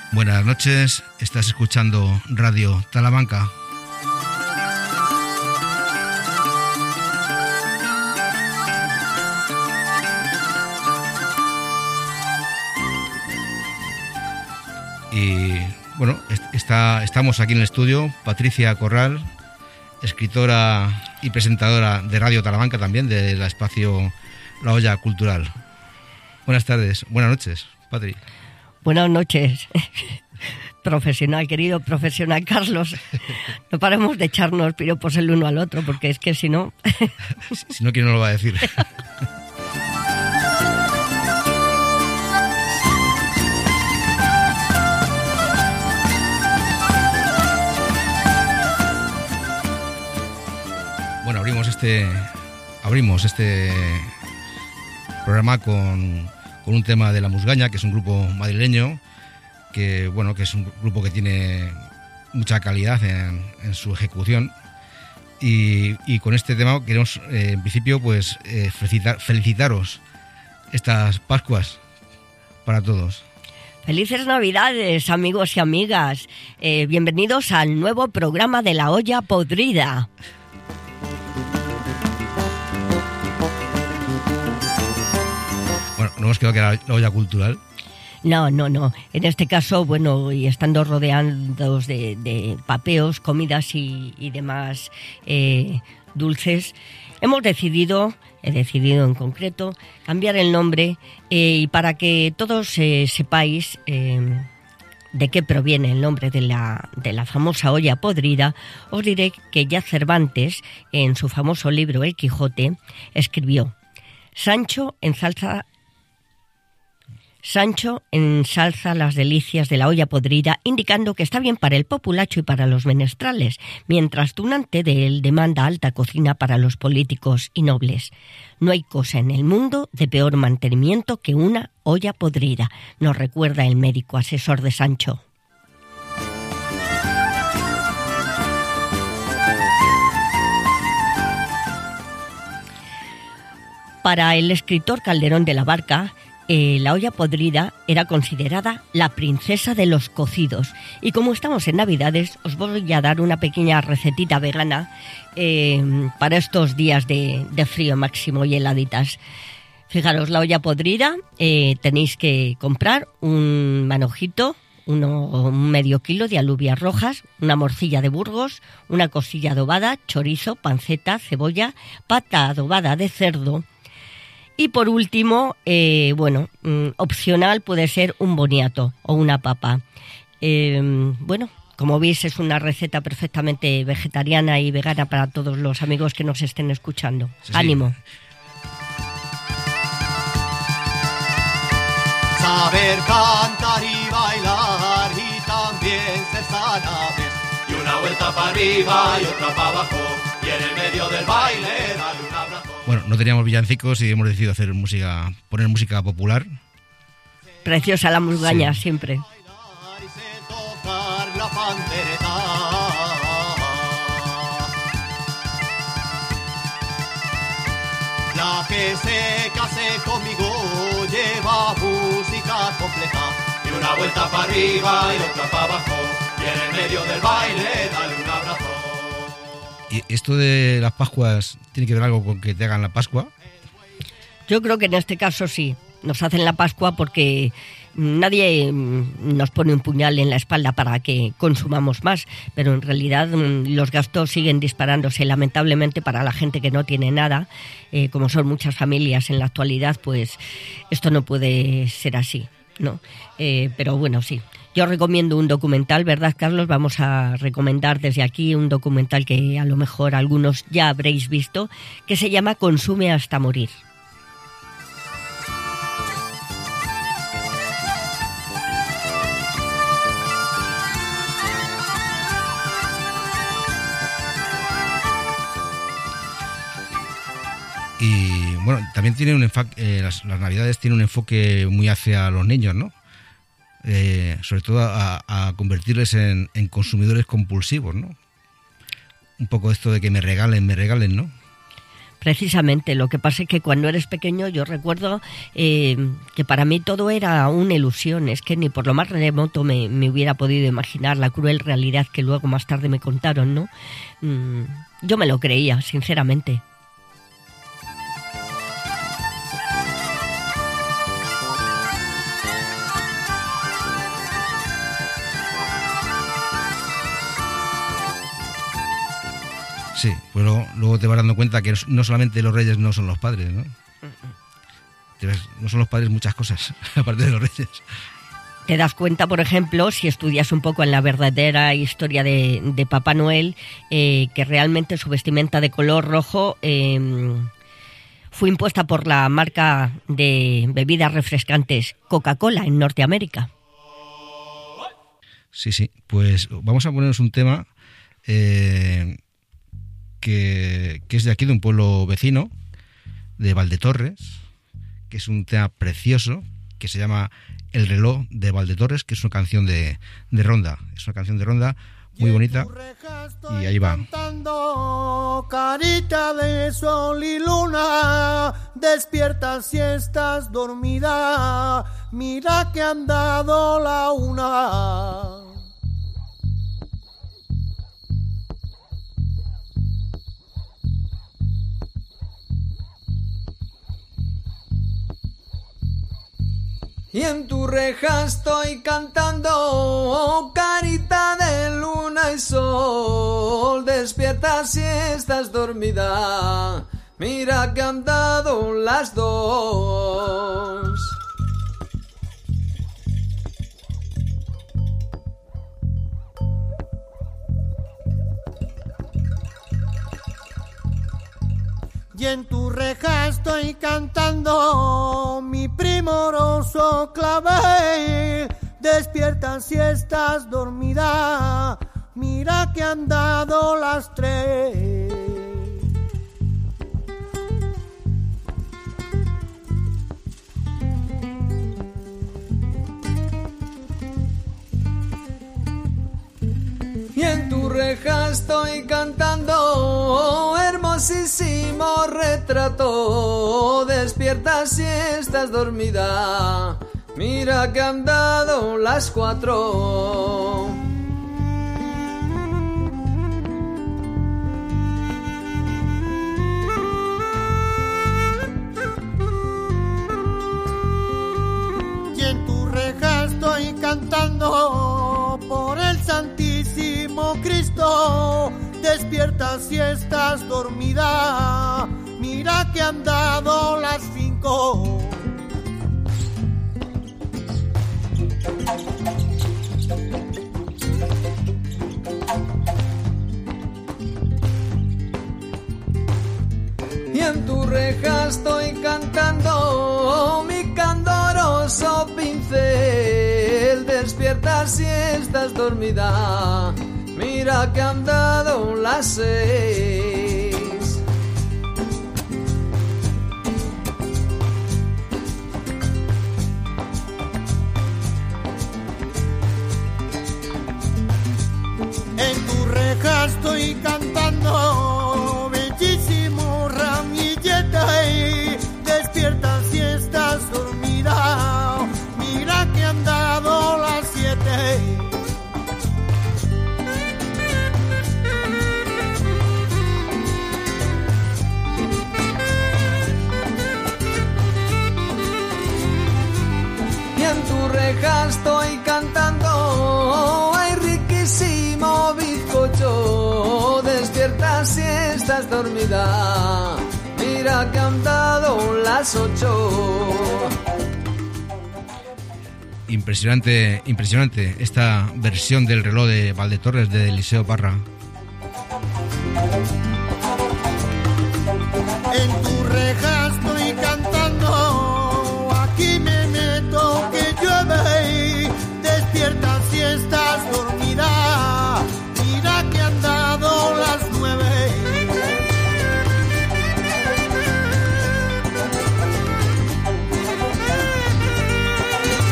Buenas noches, estás escuchando Radio Talamanca. Y bueno, estamos aquí en el estudio, Patricia Corral, escritora y presentadora de Radio Talamanca también, del espacio La Olla Cultural. Buenas tardes, buenas noches, Patri. Buenas noches, profesional, querido profesional Carlos. No paremos de echarnos piropos el uno al otro, porque es que si no... Si no, ¿quién nos lo va a decir? Bueno, abrimos este programa con un tema de La Musgaña, que es un grupo madrileño, que es un grupo que tiene mucha calidad en su ejecución. Y con este tema queremos, en principio, pues felicitaros estas Pascuas para todos. Felices Navidades, amigos y amigas. Bienvenidos al nuevo programa de La Olla Podrida. Bueno, no hemos quedado que era la olla cultural. No. En este caso, bueno, y estando rodeados de papeos, comidas y demás dulces, he decidido en concreto cambiar el nombre y para que todos sepáis de qué proviene el nombre de la famosa olla podrida, os diré que ya Cervantes, en su famoso libro El Quijote, escribió: Sancho ensalza las delicias de la olla podrida, indicando que está bien para el populacho y para los menestrales, mientras Tunante de él demanda alta cocina para los políticos y nobles. No hay cosa en el mundo de peor mantenimiento que una olla podrida, nos recuerda el médico asesor de Sancho. Para el escritor Calderón de la Barca, la olla podrida era considerada la princesa de los cocidos. Y como estamos en Navidades, os voy a dar una pequeña recetita vegana para estos días de frío máximo y heladitas. Fijaros, la olla podrida, tenéis que comprar un manojito, un medio kilo de alubias rojas, una morcilla de Burgos, una costilla adobada, chorizo, panceta, cebolla, pata adobada de cerdo. Y por último, opcional puede ser un boniato o una papa. Como veis, es una receta perfectamente vegetariana y vegana para todos los amigos que nos estén escuchando. Sí. ¡Ánimo! Saber cantar y bailar y también ser sana. Y una vuelta para arriba y otra para abajo. Y en el medio del baile darle un abrazo. Bueno, no teníamos villancicos y hemos decidido poner música popular. Preciosa la musgaña, sí. Siempre. La que se case conmigo lleva música completa. Y una vuelta para arriba y otra para abajo. Y en el medio del baile dale un abrazo. ¿Y esto de las Pascuas tiene que ver algo con que te hagan la Pascua? Yo creo que en este caso sí. Nos hacen la Pascua porque nadie nos pone un puñal en la espalda para que consumamos más, pero en realidad los gastos siguen disparándose. Lamentablemente para la gente que no tiene nada, como son muchas familias en la actualidad, pues esto no puede ser así, ¿no? Pero bueno, sí. Yo recomiendo un documental, ¿verdad, Carlos? Vamos a recomendar desde aquí un documental que a lo mejor algunos ya habréis visto, que se llama Consume hasta morir. Y bueno, también tiene un enfoque, las Navidades tienen un enfoque muy hacia los niños, ¿no? Sobre todo a convertirles en consumidores compulsivos, ¿no? Un poco esto de que me regalen, ¿no? Precisamente, lo que pasa es que cuando eres pequeño yo recuerdo que para mí todo era una ilusión, es que ni por lo más remoto me hubiera podido imaginar la cruel realidad que luego más tarde me contaron, ¿no? Yo me lo creía, sinceramente. Sí, pues luego te vas dando cuenta que no solamente los reyes no son los padres, ¿no? No son los padres muchas cosas, aparte de los reyes. Te das cuenta, por ejemplo, si estudias un poco en la verdadera historia de Papá Noel, que realmente su vestimenta de color rojo fue impuesta por la marca de bebidas refrescantes Coca-Cola en Norteamérica. Sí, pues vamos a ponernos un tema que es de aquí, de un pueblo vecino, de Valdetorres, que es un tema precioso, que se llama El reloj de Valdetorres, que es una canción de ronda. Es una canción de ronda muy bonita, y ahí va. Cantando, carita de sol y luna, despierta si estás dormida, mira que han dado la una. Y en tu reja estoy cantando, oh, carita de luna y sol, despierta si estás dormida, mira que han dado las dos. Y en tu reja estoy cantando, mi primoroso clavel, despierta si estás dormida, mira que han dado las 3. Y en tu reja estoy cantando, oh, hermosísimo retrato, despierta si estás dormida, mira que han dado las 4. Y en tu reja estoy cantando, por el Santísimo Cristo, despierta si estás dormida, mira que han dado las 5. Y en tu reja estoy cantando, oh, mi candoroso pincel, despierta si estás dormida, mira que han dado las 6. En tu reja estoy cantando, bellísimo ramilleta, y despierta si estás dormida, mira que han dado las 7. Y en tu reja estoy cantando, ay, riquísimo bizcocho, despierta si estás dormida, mira que han dado las 8. Impresionante esta versión del reloj de Valdetorres de Eliseo Parra. En tu reja estoy cantando, aquí me meto que llueve, despierta si estás dormida, mira que han dado las 9.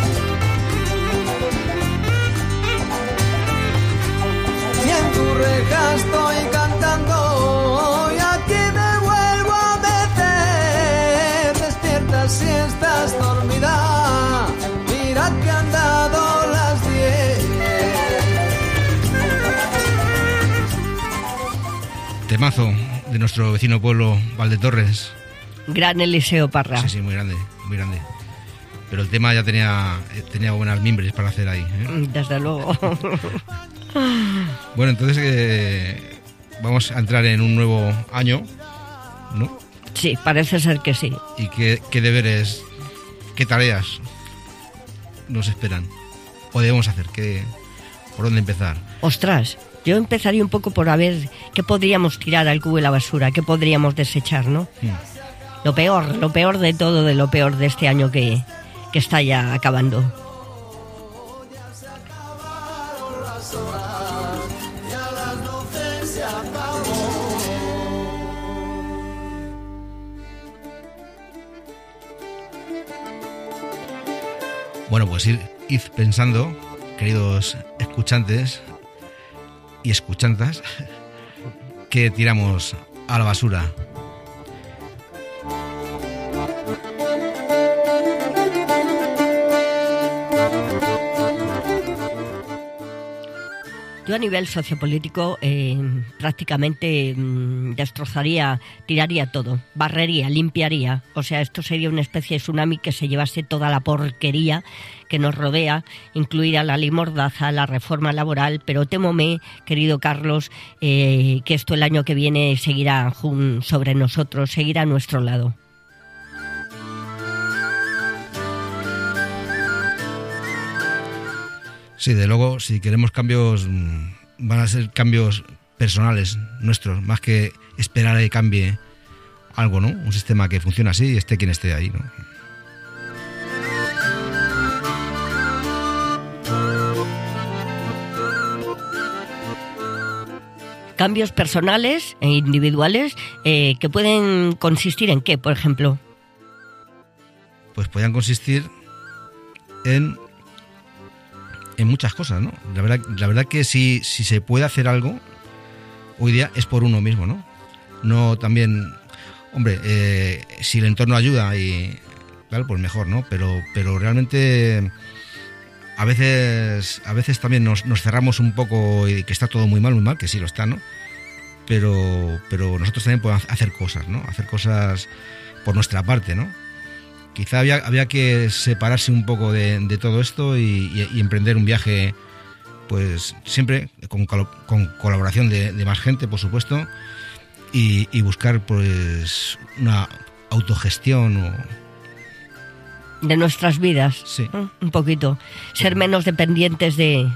Y en tu reja Temazo de nuestro vecino pueblo Valdetorres. Gran Eliseo Parra. Sí, muy grande, muy grande. Pero el tema ya tenía buenas mimbres para hacer ahí, ¿eh? Desde luego. Bueno, entonces vamos a entrar en un nuevo año, ¿no? Sí, parece ser que sí. ¿Y qué deberes, qué tareas nos esperan? ¿O debemos hacer? ¿Por dónde empezar? Ostras, yo empezaría un poco por a ver qué podríamos tirar al cubo de la basura, qué podríamos desechar, ¿no? Lo peor de todo, de lo peor de este año que está ya acabando. Bueno, pues id pensando, queridos escuchantes y escuchantas, que tiramos a la basura. Yo a nivel sociopolítico prácticamente destrozaría, tiraría todo, barrería, limpiaría. O sea, esto sería una especie de tsunami que se llevase toda la porquería que nos rodea, incluida la ley Mordaza, la reforma laboral, pero témome, querido Carlos, que esto el año que viene seguirá sobre nosotros, seguirá a nuestro lado. Sí, de luego, si queremos cambios, van a ser cambios personales nuestros, más que esperar a que cambie algo, ¿no? Un sistema que funciona así y esté quien esté ahí, ¿no? Cambios personales e individuales que pueden consistir en qué, por ejemplo. Pues podrían consistir en muchas cosas, ¿no? La verdad que si se puede hacer algo hoy día es por uno mismo, ¿no? No también, hombre, si el entorno ayuda y claro, pues mejor, ¿no? Pero realmente a veces también nos cerramos un poco y que está todo muy mal, que sí lo está, ¿no? Pero nosotros también podemos hacer cosas, ¿no? Hacer cosas por nuestra parte, ¿no? Quizá había que separarse un poco de todo esto y emprender un viaje, pues siempre con colaboración de más gente, por supuesto, y buscar pues una autogestión de nuestras vidas, sí. Un poquito, ser menos dependientes de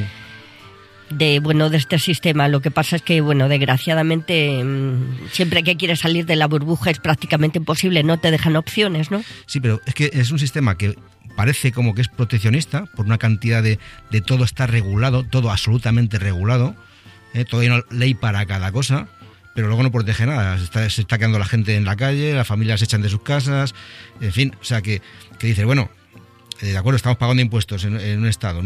este sistema. Lo que pasa es que, desgraciadamente, siempre que quieres salir de la burbuja es prácticamente imposible, no te dejan opciones, ¿no? Sí, pero es que es un sistema que parece como que es proteccionista, por una cantidad de todo está regulado, todo absolutamente regulado, todo hay una ley para cada cosa, pero luego no protege nada, se está quedando la gente en la calle, las familias se echan de sus casas, en fin, o sea que dices, bueno, de acuerdo, estamos pagando impuestos en un estado,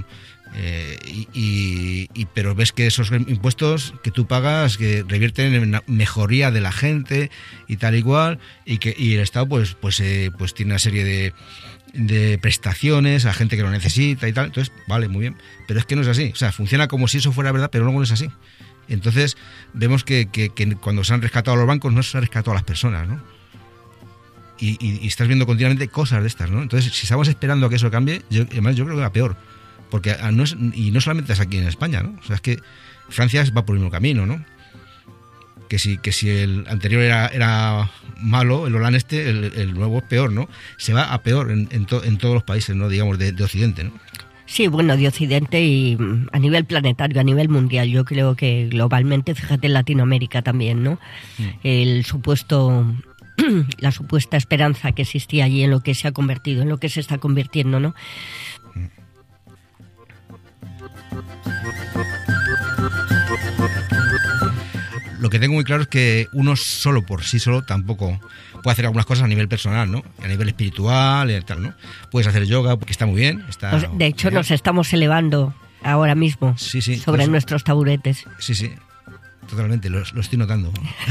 pero ves que esos impuestos que tú pagas que revierten en una mejoría de la gente y tal igual, y el Estado pues tiene una serie de prestaciones a gente que lo necesita y tal. Entonces, vale, muy bien, pero es que no es así, o sea, funciona como si eso fuera verdad, pero luego no es así. Entonces vemos que cuando se han rescatado los bancos no se han rescatado a las personas, ¿no? Y estás viendo continuamente cosas de estas, ¿no? Entonces, si estamos esperando a que eso cambie, además yo creo que va peor. Porque no solamente es aquí en España, ¿no? O sea, es que Francia va por el mismo camino, ¿no? Que si el anterior era malo, el holandés, el nuevo es peor, ¿no? Se va a peor en todos los países, ¿no? Digamos, de Occidente, ¿no? Sí, de Occidente y a nivel planetario, a nivel mundial. Yo creo que globalmente, fíjate en Latinoamérica también, ¿no? La supuesta esperanza que existía allí en lo que se ha convertido, en lo que se está convirtiendo, ¿no? Lo que tengo muy claro es que uno solo por sí solo tampoco puede hacer algunas cosas a nivel personal, ¿no? A nivel espiritual y tal, ¿no? Puedes hacer yoga, porque está muy bien. De hecho, nos estamos elevando ahora mismo sobre nuestros taburetes. Sí, totalmente, lo estoy notando.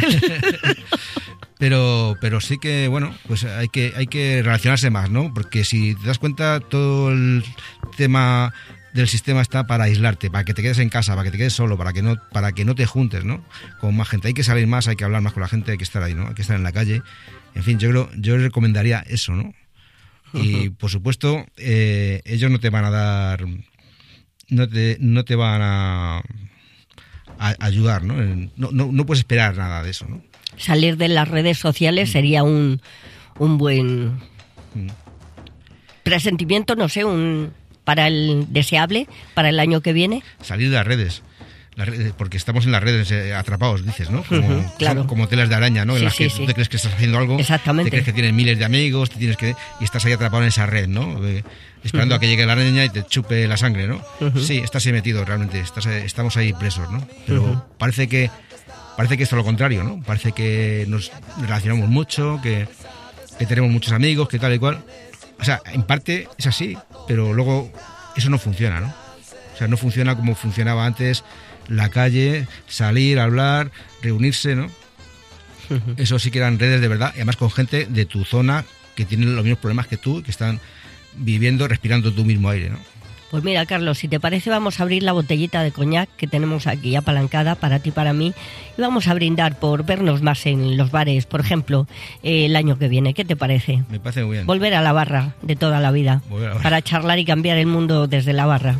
Pero sí que, pues hay que relacionarse más, ¿no? Porque si te das cuenta, todo el tema del sistema está para aislarte, para que te quedes en casa, para que te quedes solo, para que no te juntes, ¿no? Con más gente. Hay que salir más, hay que hablar más con la gente, hay que estar ahí, ¿no? Hay que estar en la calle. En fin, yo recomendaría eso, ¿no? Y por supuesto, ellos no te van a dar, no te van a ayudar, ¿no? No puedes esperar nada de eso, ¿no? Salir de las redes sociales sería un buen presentimiento, no sé, para el deseable para el año que viene. Salir de las redes, porque estamos en las redes atrapados, dices, ¿no? Claro. Como telas de araña, ¿no? Sí, en las que tú te crees que estás haciendo algo, exactamente. te crees que tienes miles de amigos, y estás ahí atrapado en esa red, ¿no? Esperando a que llegue la araña y te chupe la sangre, ¿no? Sí, estás ahí metido realmente, estamos ahí presos, ¿no? Pero parece que esto es lo contrario, ¿no? Parece que nos relacionamos mucho, que tenemos muchos amigos, que tal y cual. O sea, en parte es así, pero luego eso no funciona, ¿no? O sea, no funciona como funcionaba antes la calle, salir, hablar, reunirse, ¿no? Eso sí que eran redes de verdad, y además con gente de tu zona que tienen los mismos problemas que tú, que están viviendo, respirando tu mismo aire, ¿no? Pues mira, Carlos, si te parece, vamos a abrir la botellita de coñac que tenemos aquí apalancada para ti y para mí, y vamos a brindar por vernos más en los bares, por ejemplo, el año que viene. ¿Qué te parece? Me parece muy bien. Volver a la barra de toda la vida, para charlar y cambiar el mundo desde la barra.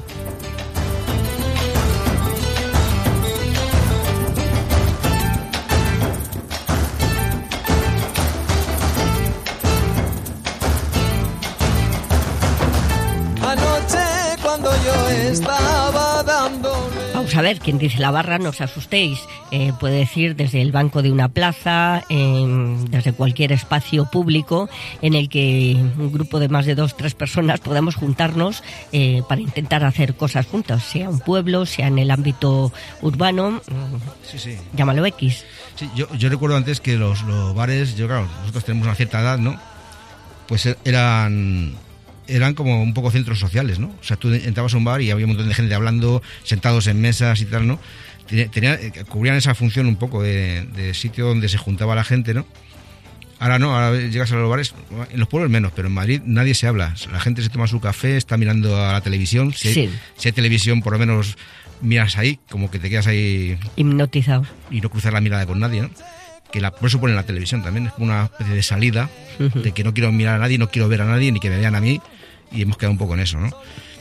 Vamos a ver, quien dice la barra, no os asustéis. Puede decir desde el banco de una plaza, desde cualquier espacio público en el que un grupo de más de 2 o 3 personas podamos juntarnos para intentar hacer cosas juntas, sea un pueblo, sea en el ámbito urbano, sí. Llámalo X. Sí, yo recuerdo antes que los bares, claro, nosotros tenemos una cierta edad, ¿no? Pues eran como un poco centros sociales, ¿no? O sea, tú entrabas a un bar y había un montón de gente hablando, sentados en mesas y tal, ¿no? Cubrían esa función un poco de sitio donde se juntaba la gente, ¿no? Ahora no, ahora llegas a los bares, en los pueblos menos, pero en Madrid nadie se habla. La gente se toma su café, está mirando a la televisión. Si hay televisión, por lo menos miras ahí, como que te quedas ahí hipnotizado. Y no cruzar la mirada con nadie, ¿no? Por eso ponen la televisión también, es como una especie de salida de que no quiero mirar a nadie, no quiero ver a nadie, ni que me vean a mí, y hemos quedado un poco en eso, ¿no?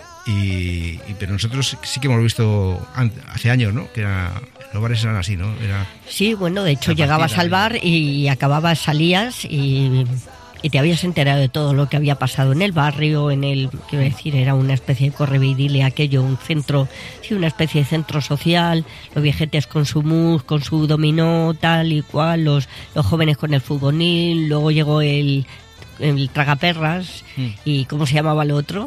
Pero nosotros sí que hemos visto hace años, ¿no? Que los bares eran así, ¿no? Sí, bueno, de hecho llegabas al bar y acababas, salías y te habías enterado de todo lo que había pasado en el barrio, quiero decir, era una especie de correveidile aquello, un centro, sí, una especie de centro social, los viejetes con su mus, con su dominó, tal y cual, los jóvenes con el futbolín, luego llegó el tragaperras, y ¿cómo se llamaba lo otro?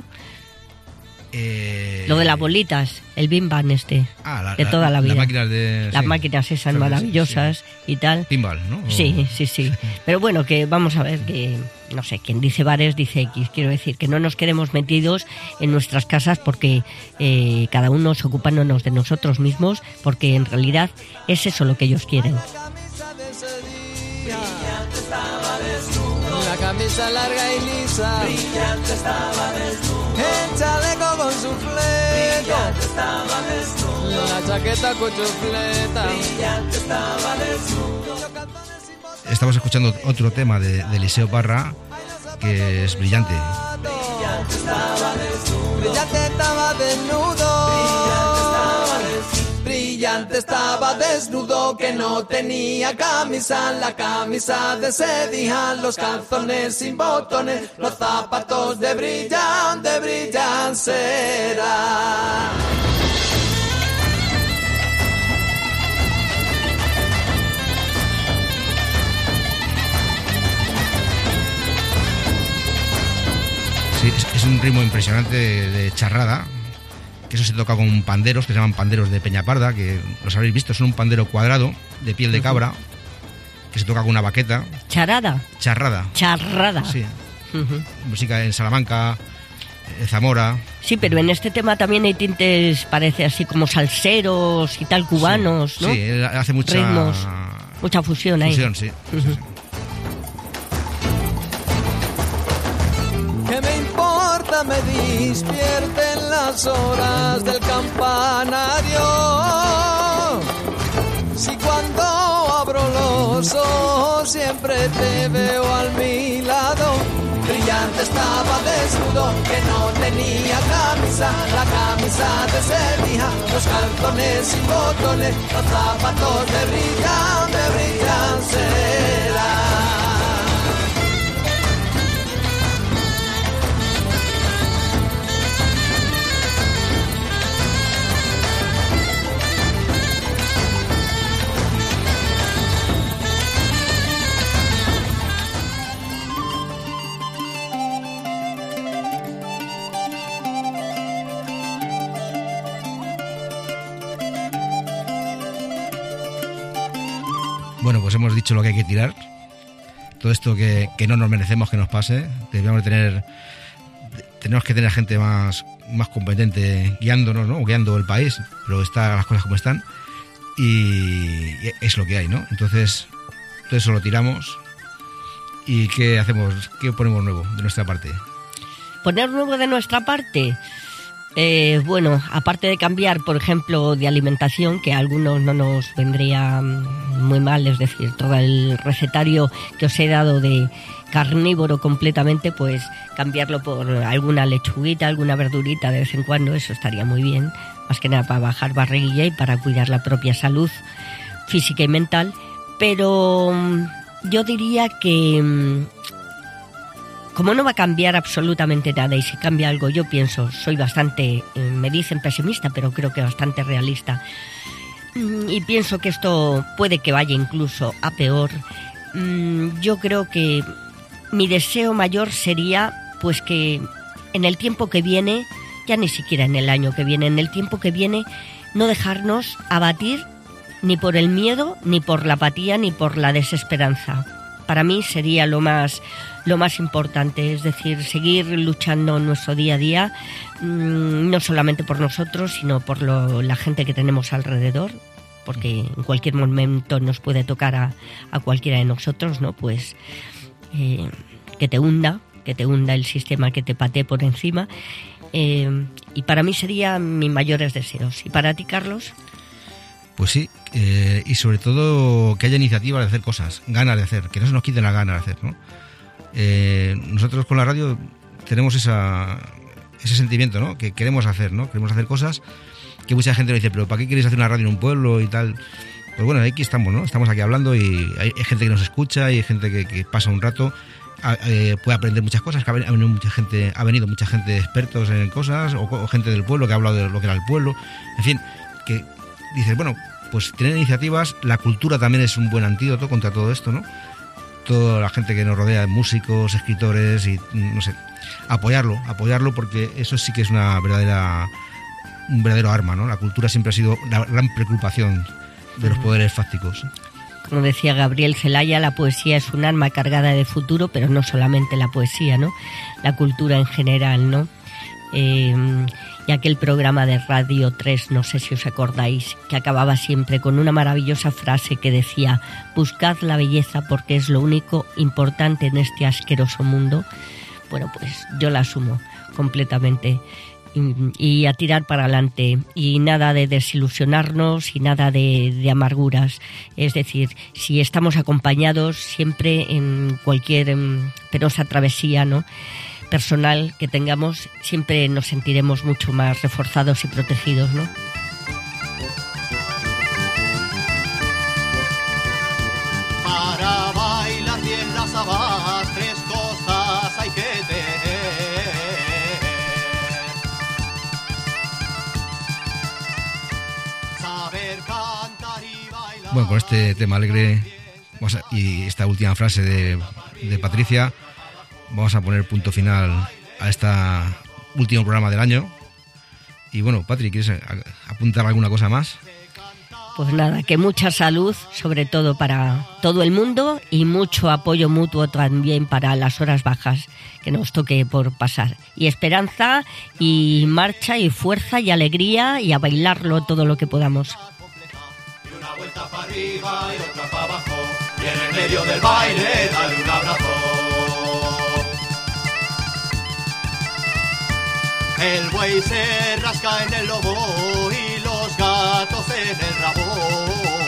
Lo de las bolitas, el bim bam de toda la vida. Las máquinas esas maravillosas y tal. Pinball, ¿no? Sí. Pero bueno, que vamos a ver que, no sé, quien dice bares dice X. Quiero decir que no nos quedemos metidos en nuestras casas porque cada uno se ocupándonos de nosotros mismos, porque en realidad es eso lo que ellos quieren. La camisa larga y lisa, brillante estaba desnudo. El chaleco con su fleco, brillante estaba desnudo. La chaqueta con chufleta, brillante estaba desnudo. Estamos escuchando otro tema de Eliseo Parra, que es Brillante. Brillante estaba desnudo. Brillante estaba desnudo. Brillante estaba desnudo, que no tenía camisa, la camisa de sedija, los calzones sin botones, los zapatos de brillante cera. Sí, es un ritmo impresionante de charrada, que eso se toca con panderos, que se llaman panderos de Peñaparda, que los habréis visto, son un pandero cuadrado de piel de cabra, que se toca con una baqueta. ¿Charrada? Charrada. Sí. Música en Salamanca, en Zamora. Sí, pero en este tema también hay tintes, parece así como salseros y tal, cubanos, sí, ¿no? Sí, hace mucha... ritmos, mucha fusión ahí. Fusión, sí. Sí. ¿Qué me importa? Me despierten las horas del campanario. Si cuando abro los ojos siempre te veo al mi lado. Brillante estaba desnudo, que no tenía camisa, la camisa de cerdija, los calzones sin botones, los zapatos de brillan cera. Bueno, pues hemos dicho lo que hay que tirar. Todo esto que no nos merecemos que nos pase. Tenemos que tener gente más competente guiándonos, ¿no? Guiando el país, pero están las cosas como están. Y es lo que hay, ¿no? Entonces, todo eso lo tiramos. ¿Y qué hacemos? ¿Qué ponemos nuevo de nuestra parte? ¿Poner nuevo de nuestra parte? Bueno, aparte de cambiar, por ejemplo, de alimentación, que a algunos no nos vendría muy mal, es decir, todo el recetario que os he dado de carnívoro completamente, pues cambiarlo por alguna lechuguita, alguna verdurita de vez en cuando, eso estaría muy bien, más que nada para bajar barriguilla y para cuidar la propia salud física y mental. Pero yo diría que como no va a cambiar absolutamente nada, y si cambia algo, yo pienso, soy bastante, me dicen pesimista, pero creo que bastante realista, y pienso que esto puede que vaya incluso a peor. Yo creo que mi deseo mayor sería pues que en el tiempo que viene, ya ni siquiera en el año que viene, en el tiempo que viene, no dejarnos abatir ni por el miedo, ni por la apatía, ni por la desesperanza. Para mí sería lo más importante, es decir, seguir luchando en nuestro día a día, no solamente por nosotros, sino por la gente que tenemos alrededor, porque en cualquier momento nos puede tocar a cualquiera de nosotros, ¿no? Pues que te hunda el sistema, que te patee por encima. Y para mí serían mis mayores deseos. ¿Y para ti, Carlos? Pues sí, y sobre todo que haya iniciativa de hacer cosas, ganas de hacer, que no se nos quiten las ganas de hacer, ¿no? Nosotros con la radio tenemos ese sentimiento, ¿no? Que queremos hacer, ¿no? Queremos hacer cosas que mucha gente nos dice, pero ¿para qué queréis hacer una radio en un pueblo y tal? Pues bueno, aquí estamos, ¿no? Estamos aquí hablando y hay gente que nos escucha y hay gente que pasa un rato, puede aprender muchas cosas, que ha venido mucha gente expertos en cosas, o gente del pueblo que ha hablado de lo que era el pueblo, en fin, que dices, bueno, pues tener iniciativas, la cultura también es un buen antídoto contra todo esto, ¿no? Toda la gente que nos rodea, músicos, escritores y no sé, apoyarlo porque eso sí que es un verdadero arma, ¿no? La cultura siempre ha sido la gran preocupación de los poderes fácticos. Como decía Gabriel Celaya, la poesía es un arma cargada de futuro, pero no solamente la poesía, ¿no? La cultura en general, ¿no? Y aquel programa de Radio 3, no sé si os acordáis, que acababa siempre con una maravillosa frase que decía: buscad la belleza porque es lo único importante en este asqueroso mundo. Bueno, pues yo la asumo completamente. Y a tirar para adelante, y nada de desilusionarnos y nada de amarguras. Es decir, si estamos acompañados siempre en cualquier penosa travesía, ¿no?, personal que tengamos, siempre nos sentiremos mucho más reforzados y protegidos, ¿no? Para bailar bien las habas, tres cosas hay que tener: saber cantar y bailar. Bueno, con este tema alegre y esta última frase de Patricia, vamos a poner punto final a este último programa del año. Y bueno, Patri, ¿quieres apuntar alguna cosa más? Pues nada, que mucha salud, sobre todo para todo el mundo, y mucho apoyo mutuo también para las horas bajas que nos toque por pasar. Y esperanza, y marcha, y fuerza, y alegría, y a bailarlo todo lo que podamos. Y una vuelta para arriba y otra para abajo, y en el medio del baile dale un abrazo. El buey se rasca en el lomo y los gatos en el rabo.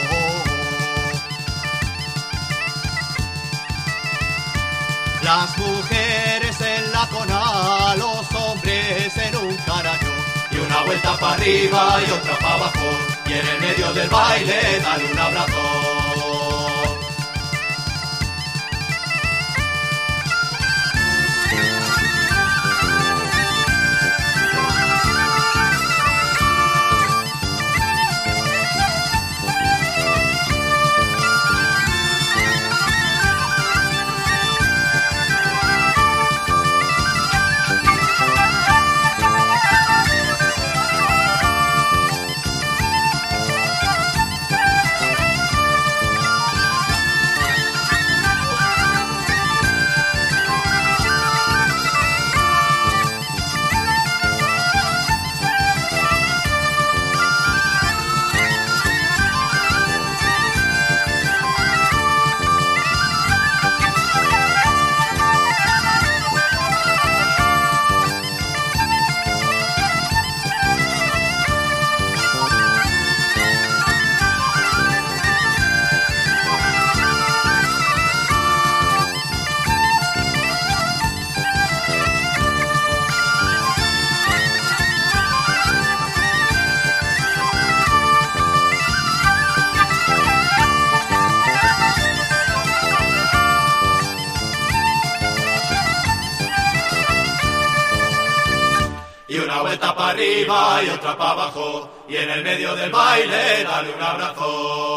Las mujeres en la cona, los hombres en un caraño. Y una vuelta para arriba y otra para abajo. Y en el medio del baile dale un abrazo. Arriba y otra para abajo, y en el medio del baile dale un abrazo.